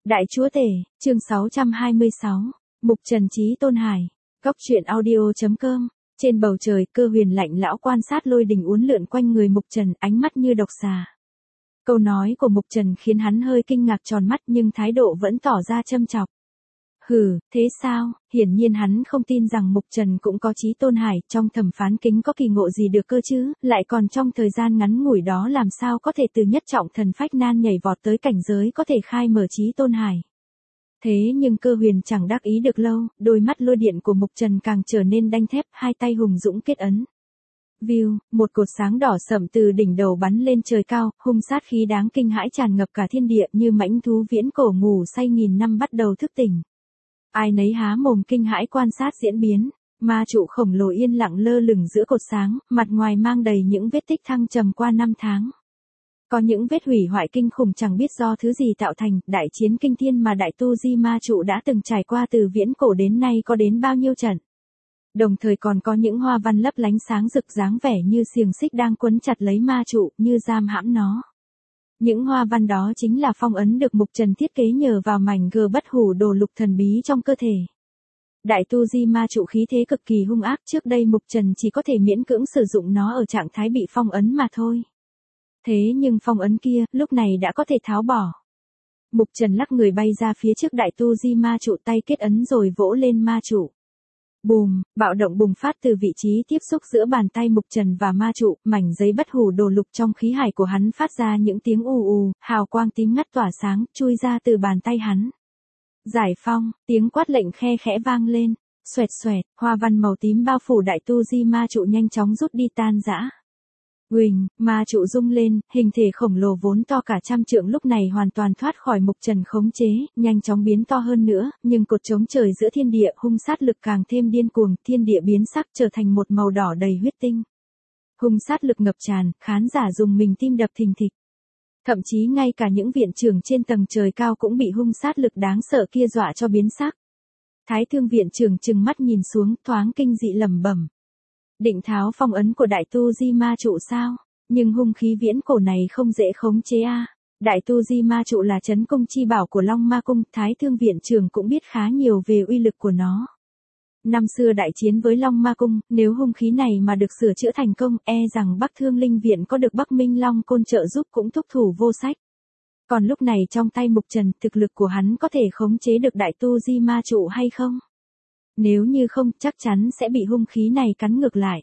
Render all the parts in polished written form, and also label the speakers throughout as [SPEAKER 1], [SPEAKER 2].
[SPEAKER 1] Đại Chúa Tể, chương 626, Mục Trần Chí Tôn Hải, Cóc truyện audio.com. Trên bầu trời, Cơ Huyền lạnh lão quan sát lôi đình uốn lượn quanh người Mục Trần, ánh mắt như độc xà. Câu nói của Mục Trần khiến hắn hơi kinh ngạc tròn mắt nhưng thái độ vẫn tỏ ra châm chọc. Hừ, thế sao? Hiển nhiên hắn không tin rằng Mục Trần cũng có Chí Tôn Hải, trong thẩm phán kính có kỳ ngộ gì được cơ chứ, lại còn trong thời gian ngắn ngủi đó làm sao có thể từ nhất trọng thần phách nan nhảy vọt tới cảnh giới có thể khai mở Chí Tôn Hải. Thế nhưng Cơ Huyền chẳng đắc ý được lâu, đôi mắt lôi điện của Mục Trần càng trở nên đanh thép, hai tay hùng dũng kết ấn. View, một cột sáng đỏ sẫm từ đỉnh đầu bắn lên trời cao, hung sát khí đáng kinh hãi tràn ngập cả thiên địa như mãnh thú viễn cổ ngủ say nghìn năm bắt đầu thức tỉnh. Ai nấy há mồm kinh hãi quan sát diễn biến, ma trụ khổng lồ yên lặng lơ lửng giữa cột sáng, mặt ngoài mang đầy những vết tích thăng trầm qua năm tháng. Có những vết hủy hoại kinh khủng chẳng biết do thứ gì tạo thành, đại chiến kinh thiên mà đại tu di ma trụ đã từng trải qua từ viễn cổ đến nay có đến bao nhiêu trận. Đồng thời còn có những hoa văn lấp lánh sáng rực dáng vẻ như xiềng xích đang quấn chặt lấy ma trụ, như giam hãm nó. Những hoa văn đó chính là phong ấn được Mục Trần thiết kế nhờ vào mảnh gờ bất hủ đồ lục thần bí trong cơ thể. Đại tu di ma trụ khí thế cực kỳ hung ác, trước đây Mục Trần chỉ có thể miễn cưỡng sử dụng nó ở trạng thái bị phong ấn mà thôi. Thế nhưng phong ấn kia, lúc này đã có thể tháo bỏ. Mục Trần lắc người bay ra phía trước đại tu di ma trụ, tay kết ấn rồi vỗ lên ma trụ. Bùm, bạo động bùng phát từ vị trí tiếp xúc giữa bàn tay Mục Trần và ma trụ, mảnh giấy bất hủ đồ lục trong khí hải của hắn phát ra những tiếng ù ù, hào quang tím ngắt tỏa sáng, chui ra từ bàn tay hắn. Giải phong, tiếng quát lệnh khe khẽ vang lên, xoẹt xoẹt, hoa văn màu tím bao phủ đại tu di ma trụ nhanh chóng rút đi tan rã. Huỳnh, ma trụ rung lên, hình thể khổng lồ vốn to cả trăm trượng lúc này hoàn toàn thoát khỏi Mục Trần khống chế, nhanh chóng biến to hơn nữa, nhưng cột chống trời giữa thiên địa hung sát lực càng thêm điên cuồng, thiên địa biến sắc trở thành một màu đỏ đầy huyết tinh. Hung sát lực ngập tràn, khán giả dùng mình tim đập thình thịch. Thậm chí ngay cả những viện trưởng trên tầng trời cao cũng bị hung sát lực đáng sợ kia dọa cho biến sắc. Thái Thương viện trưởng trừng mắt nhìn xuống, thoáng kinh dị lẩm bẩm. Định tháo phong ấn của đại tu di ma trụ sao? Nhưng hung khí viễn cổ này không dễ khống chế a. Đại tu di ma trụ là trấn cung chi bảo của Long Ma Cung, Thái Thương viện trưởng cũng biết khá nhiều về uy lực của nó. Năm xưa đại chiến với Long Ma Cung, nếu hung khí này mà được sửa chữa thành công, e rằng Bắc Thương Linh viện có được Bắc Minh Long Côn trợ giúp cũng thúc thủ vô sách. Còn lúc này trong tay Mục Trần, thực lực của hắn có thể khống chế được đại tu di ma trụ hay không? Nếu như không, chắc chắn sẽ bị hung khí này cắn ngược lại.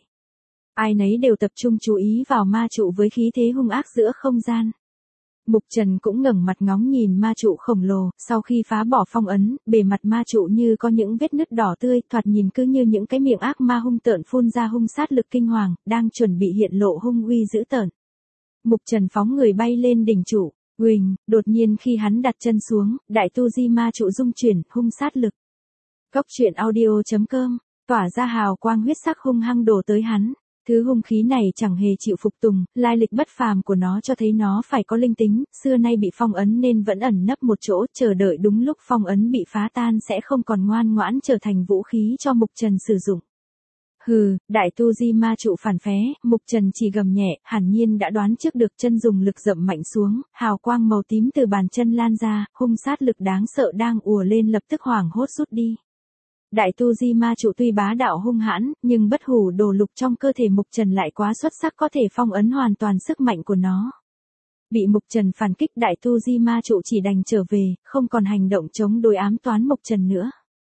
[SPEAKER 1] Ai nấy đều tập trung chú ý vào ma trụ với khí thế hung ác giữa không gian. Mục Trần cũng ngẩng mặt ngóng nhìn ma trụ khổng lồ, sau khi phá bỏ phong ấn, bề mặt ma trụ như có những vết nứt đỏ tươi, thoạt nhìn cứ như những cái miệng ác ma hung tợn phun ra hung sát lực kinh hoàng, đang chuẩn bị hiện lộ hung uy dữ tợn. Mục Trần phóng người bay lên đỉnh trụ, huỳnh, đột nhiên khi hắn đặt chân xuống, đại tu di ma trụ rung chuyển, hung sát lực. Cóc truyện audio.com, tỏa ra hào quang huyết sắc hung hăng đổ tới hắn. Thứ hung khí này chẳng hề chịu phục tùng, lai lịch bất phàm của nó cho thấy nó phải có linh tính, xưa nay bị phong ấn nên vẫn ẩn nấp một chỗ, chờ đợi đúng lúc phong ấn bị phá tan sẽ không còn ngoan ngoãn trở thành vũ khí cho Mục Trần sử dụng. Hừ, đại tu di ma trụ phản phé, Mục Trần chỉ gầm nhẹ, hẳn nhiên đã đoán trước được, chân dùng lực dậm mạnh xuống, hào quang màu tím từ bàn chân lan ra, hung sát lực đáng sợ đang ùa lên lập tức hoảng hốt rút đi. Đại tu di ma trụ tuy bá đạo hung hãn, nhưng bất hủ đồ lục trong cơ thể Mục Trần lại quá xuất sắc có thể phong ấn hoàn toàn sức mạnh của nó. Bị Mục Trần phản kích, đại tu di ma trụ chỉ đành trở về, không còn hành động chống đối ám toán Mục Trần nữa.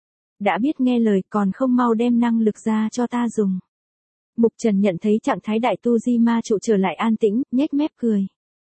[SPEAKER 1] Đã biết nghe lời còn không mau đem năng lực ra cho ta dùng. Mục Trần nhận thấy trạng thái đại tu di ma trụ trở lại an tĩnh, nhếch mép cười.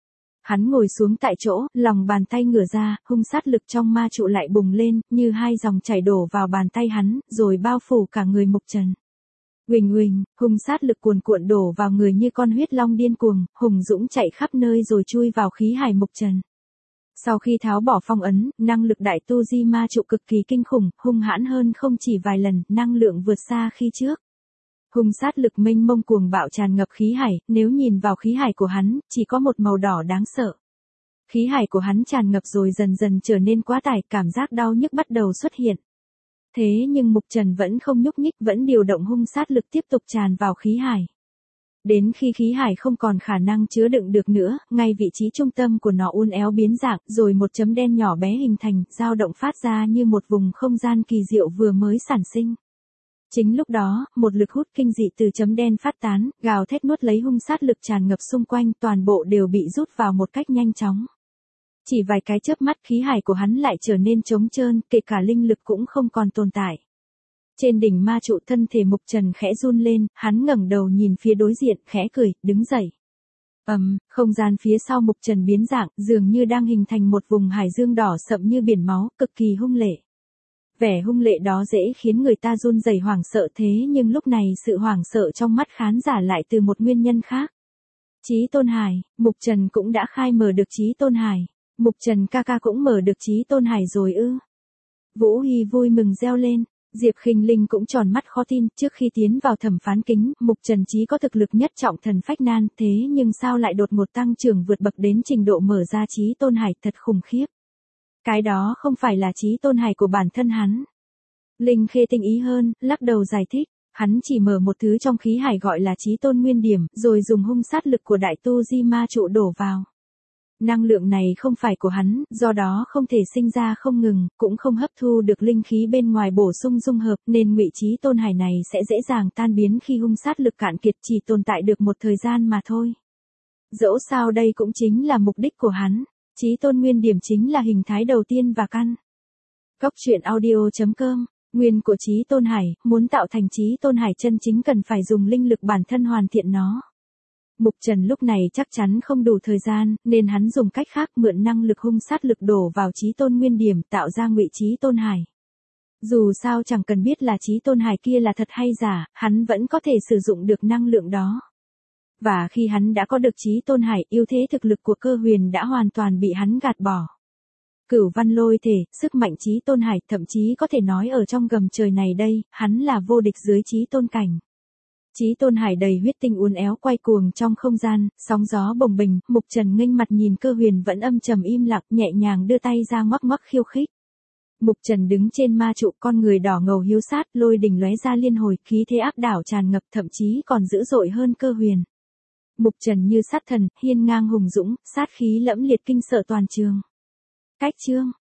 [SPEAKER 1] Hắn ngồi xuống tại chỗ, lòng bàn tay ngửa ra, hung sát lực trong ma trụ lại bùng lên, như hai dòng chảy đổ vào bàn tay hắn, rồi bao phủ cả người Mục Trần. Huỳnh huỳnh, hung sát lực cuồn cuộn đổ vào người như con huyết long điên cuồng, hùng dũng chạy khắp nơi rồi chui vào khí hải Mục Trần. Sau khi tháo bỏ phong ấn, năng lực đại tu di ma trụ cực kỳ kinh khủng, hung hãn hơn không chỉ vài lần, năng lượng vượt xa khi trước. Hung sát lực mênh mông cuồng bạo tràn ngập khí hải, nếu nhìn vào khí hải của hắn, chỉ có một màu đỏ đáng sợ. Khí hải của hắn tràn ngập rồi dần dần trở nên quá tải, cảm giác đau nhức bắt đầu xuất hiện. Thế nhưng Mục Trần vẫn không nhúc nhích, vẫn điều động hung sát lực tiếp tục tràn vào khí hải. Đến khi khí hải không còn khả năng chứa đựng được nữa, ngay vị trí trung tâm của nó uốn éo biến dạng, rồi một chấm đen nhỏ bé hình thành, dao động phát ra như một vùng không gian kỳ diệu vừa mới sản sinh. Chính lúc đó, một lực hút kinh dị từ chấm đen phát tán, gào thét nuốt lấy hung sát lực tràn ngập xung quanh, toàn bộ đều bị rút vào một cách nhanh chóng. Chỉ vài cái chớp mắt khí hải của hắn lại trở nên trống trơn, kể cả linh lực cũng không còn tồn tại. Trên đỉnh ma trụ thân thể Mục Trần khẽ run lên, hắn ngẩng đầu nhìn phía đối diện, khẽ cười, đứng dậy. Không gian phía sau Mục Trần biến dạng, dường như đang hình thành một vùng hải dương đỏ sậm như biển máu, cực kỳ hung lệ. Vẻ hung lệ đó dễ khiến người ta run rẩy hoảng sợ thế nhưng lúc này sự hoảng sợ trong mắt khán giả lại từ một nguyên nhân khác. Chí Tôn Hải, Mục Trần cũng đã khai mở được Chí Tôn Hải. Mục Trần ca ca cũng mở được Chí Tôn Hải rồi ư? Vũ Hy vui mừng reo lên. Diệp Khinh Linh cũng tròn mắt khó tin, trước khi tiến vào thẩm phán kính, Mục Trần Chí có thực lực nhất trọng thần phách nan, thế nhưng sao lại đột ngột tăng trưởng vượt bậc đến trình độ mở ra Chí Tôn Hải, thật khủng khiếp. Cái đó không phải là Chí Tôn Hải của bản thân hắn. Linh Khê tinh ý hơn, lắc đầu giải thích, hắn chỉ mở một thứ trong khí hải gọi là Chí Tôn Nguyên Điểm, rồi dùng hung sát lực của đại tu di ma trụ đổ vào. Năng lượng này không phải của hắn, do đó không thể sinh ra không ngừng, cũng không hấp thu được linh khí bên ngoài bổ sung dung hợp, nên ngụy Chí Tôn Hải này sẽ dễ dàng tan biến khi hung sát lực cạn kiệt, chỉ tồn tại được một thời gian mà thôi. Dẫu sao đây cũng chính là mục đích của hắn. Chí Tôn Nguyên Điểm chính là hình thái đầu tiên và căn. Góc truyện audio.com. Nguyên của Chí Tôn Hải, muốn tạo thành Chí Tôn Hải chân chính cần phải dùng linh lực bản thân hoàn thiện nó. Mục Trần lúc này chắc chắn không đủ thời gian, nên hắn dùng cách khác mượn năng lực hung sát lực đổ vào Chí Tôn Nguyên Điểm tạo ra ngụy Chí Tôn Hải. Dù sao chẳng cần biết là Chí Tôn Hải kia là thật hay giả, hắn vẫn có thể sử dụng được năng lượng đó. Và khi hắn đã có được Chí Tôn Hải, ưu thế thực lực của Cơ Huyền đã hoàn toàn bị hắn gạt bỏ. Cửu văn lôi thể, sức mạnh Chí Tôn Hải, thậm chí có thể nói ở trong gầm trời này đây, hắn là vô địch dưới Chí Tôn cảnh. Chí Tôn Hải đầy huyết tinh uốn éo quay cuồng trong không gian, sóng gió bồng bềnh, Mục Trần nghênh mặt nhìn Cơ Huyền vẫn âm trầm im lặng, nhẹ nhàng đưa tay ra ngoắc ngoắc khiêu khích. Mục Trần đứng trên ma trụ, con người đỏ ngầu hiếu sát, lôi đình lóe ra liên hồi, khí thế áp đảo tràn ngập, thậm chí còn dữ dội hơn Cơ Huyền. Mục Trần như sát thần, hiên ngang hùng dũng, sát khí lẫm liệt kinh sợ toàn trường. Cách chương